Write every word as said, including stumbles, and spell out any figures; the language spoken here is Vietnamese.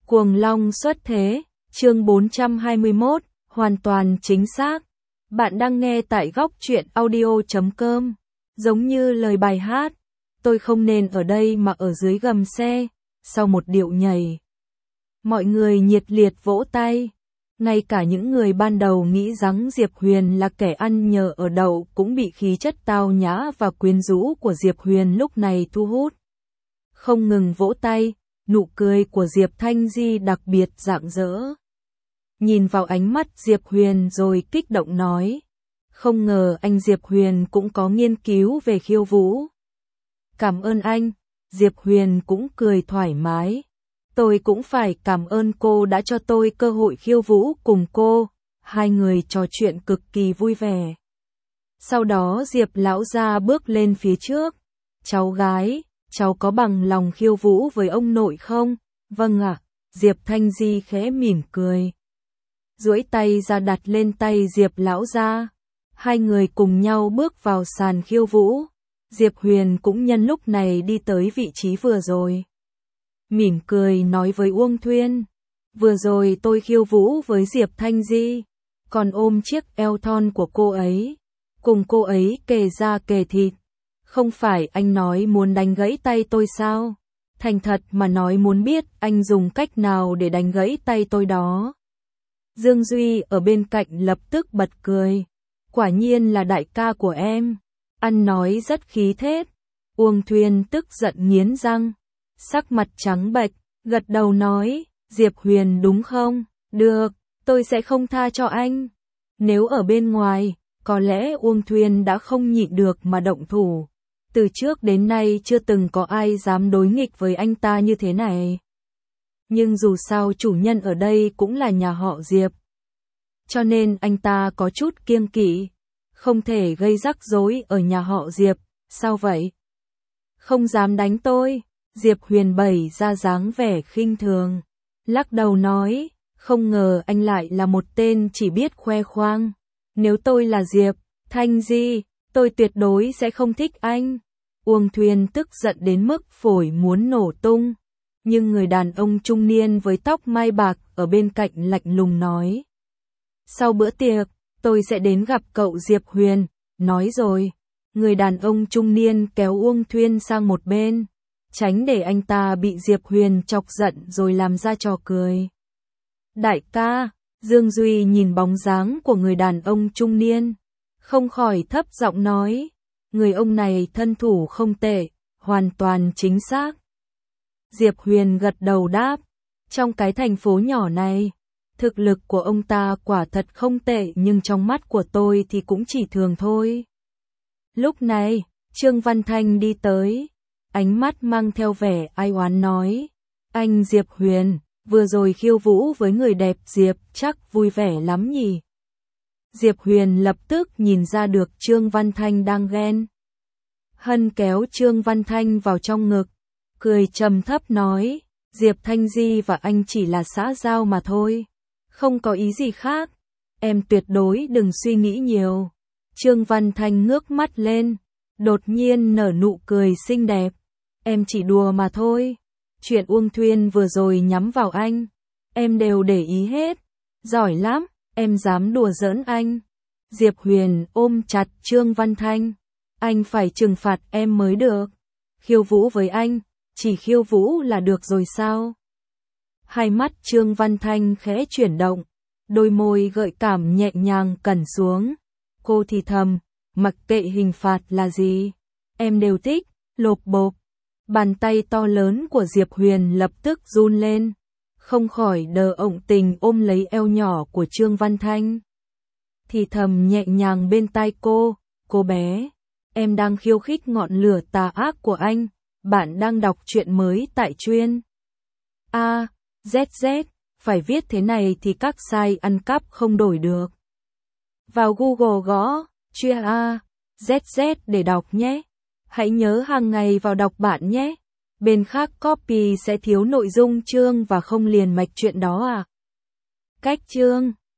Cuồng Long xuất thế, chương bốn trăm hai mươi mốt, hoàn toàn chính xác. Bạn đang nghe tại góc truyện audio chấm com. Giống như lời bài hát, tôi không nên ở đây mà ở dưới gầm xe. Sau một điệu nhảy, mọi người nhiệt liệt vỗ tay. Ngay cả những người ban đầu nghĩ rằng Diệp Huyền là kẻ ăn nhờ ở đậu cũng bị khí chất tao nhã và quyến rũ của Diệp Huyền lúc này thu hút. Không ngừng vỗ tay, nụ cười của Diệp Thanh Di đặc biệt rạng rỡ. Nhìn vào ánh mắt Diệp Huyền rồi kích động nói, không ngờ anh Diệp Huyền cũng có nghiên cứu về khiêu vũ. Cảm ơn anh, Diệp Huyền cũng cười thoải mái. Tôi cũng phải cảm ơn cô đã cho tôi cơ hội khiêu vũ cùng cô. Hai người trò chuyện cực kỳ vui vẻ. Sau đó Diệp lão gia bước lên phía trước. Cháu gái, cháu có bằng lòng khiêu vũ với ông nội không? Vâng ạ, Diệp Thanh Di khẽ mỉm cười. Duỗi tay ra đặt lên tay Diệp lão gia. Hai người cùng nhau bước vào sàn khiêu vũ. Diệp Huyền cũng nhân lúc này đi tới vị trí vừa rồi. Mỉm cười nói với Uông Thuyên, vừa rồi tôi khiêu vũ với Diệp Thanh Di, còn ôm chiếc eo thon của cô ấy, cùng cô ấy kề da kề thịt. Không phải anh nói muốn đánh gãy tay tôi sao? Thành thật mà nói muốn biết anh dùng cách nào để đánh gãy tay tôi đó. Dương Duy ở bên cạnh lập tức bật cười. Quả nhiên là đại ca của em. Ăn nói rất khí thết. Uông Thuyên tức giận nghiến răng. Sắc mặt trắng bệch, gật đầu nói, Diệp Huyền đúng không? Được, tôi sẽ không tha cho anh. Nếu ở bên ngoài, có lẽ Uông Thuyên đã không nhịn được mà động thủ. Từ trước đến nay chưa từng có ai dám đối nghịch với anh ta như thế này. Nhưng dù sao chủ nhân ở đây cũng là nhà họ Diệp. Cho nên anh ta có chút kiêng kỵ. Không thể gây rắc rối ở nhà họ Diệp. Sao vậy? Không dám đánh tôi. Diệp Huyền bày ra dáng vẻ khinh thường. Lắc đầu nói, không ngờ anh lại là một tên chỉ biết khoe khoang. Nếu tôi là Diệp Thanh Di, tôi tuyệt đối sẽ không thích anh. Uông Thuyên tức giận đến mức phổi muốn nổ tung. Nhưng người đàn ông trung niên với tóc mai bạc ở bên cạnh lạnh lùng nói. Sau bữa tiệc, tôi sẽ đến gặp cậu Diệp Huyền. Nói rồi, người đàn ông trung niên kéo Uông Thuyên sang một bên. Tránh để anh ta bị Diệp Huyền chọc giận rồi làm ra trò cười. Đại ca, Dương Duy nhìn bóng dáng của người đàn ông trung niên. Không khỏi thấp giọng nói. Người ông này thân thủ không tệ, hoàn toàn chính xác. Diệp Huyền gật đầu đáp. Trong cái thành phố nhỏ này, thực lực của ông ta quả thật không tệ nhưng trong mắt của tôi thì cũng chỉ thường thôi. Lúc này, Trương Văn Thanh đi tới. Ánh mắt mang theo vẻ ai oán nói. Anh Diệp Huyền, vừa rồi khiêu vũ với người đẹp Diệp chắc vui vẻ lắm nhỉ. Diệp Huyền lập tức nhìn ra được Trương Văn Thanh đang ghen. Hân kéo Trương Văn Thanh vào trong ngực. Cười trầm thấp nói. Diệp Thanh Di và anh chỉ là xã giao mà thôi. Không có ý gì khác. Em tuyệt đối đừng suy nghĩ nhiều. Trương Văn Thanh ngước mắt lên. Đột nhiên nở nụ cười xinh đẹp. Em chỉ đùa mà thôi. Chuyện Uông Thuyên vừa rồi nhắm vào anh. Em đều để ý hết. Giỏi lắm, em dám đùa giỡn anh. Diệp Huyền ôm chặt Trương Văn Thanh. Anh phải trừng phạt em mới được. Khiêu vũ với anh, chỉ khiêu vũ là được rồi sao? Hai mắt Trương Văn Thanh khẽ chuyển động. Đôi môi gợi cảm nhẹ nhàng cẩn xuống. Cô thì thầm, mặc kệ hình phạt là gì. Em đều thích, lộp bộp. Bàn tay to lớn của Diệp Huyền lập tức run lên. Không khỏi đờ ộng tình ôm lấy eo nhỏ của Trương Văn Thanh. Thì thầm nhẹ nhàng bên tai cô. Cô bé, em đang khiêu khích ngọn lửa tà ác của anh. Bạn đang đọc truyện mới tại chuyên. A, Z Z, phải viết thế này thì các site ăn cắp không đổi được. Vào Google gõ, chuyên A, Z Z để đọc nhé. Hãy nhớ hàng ngày vào đọc bạn nhé. Bên khác copy sẽ thiếu nội dung chương và không liền mạch chuyện đó à. Cách chương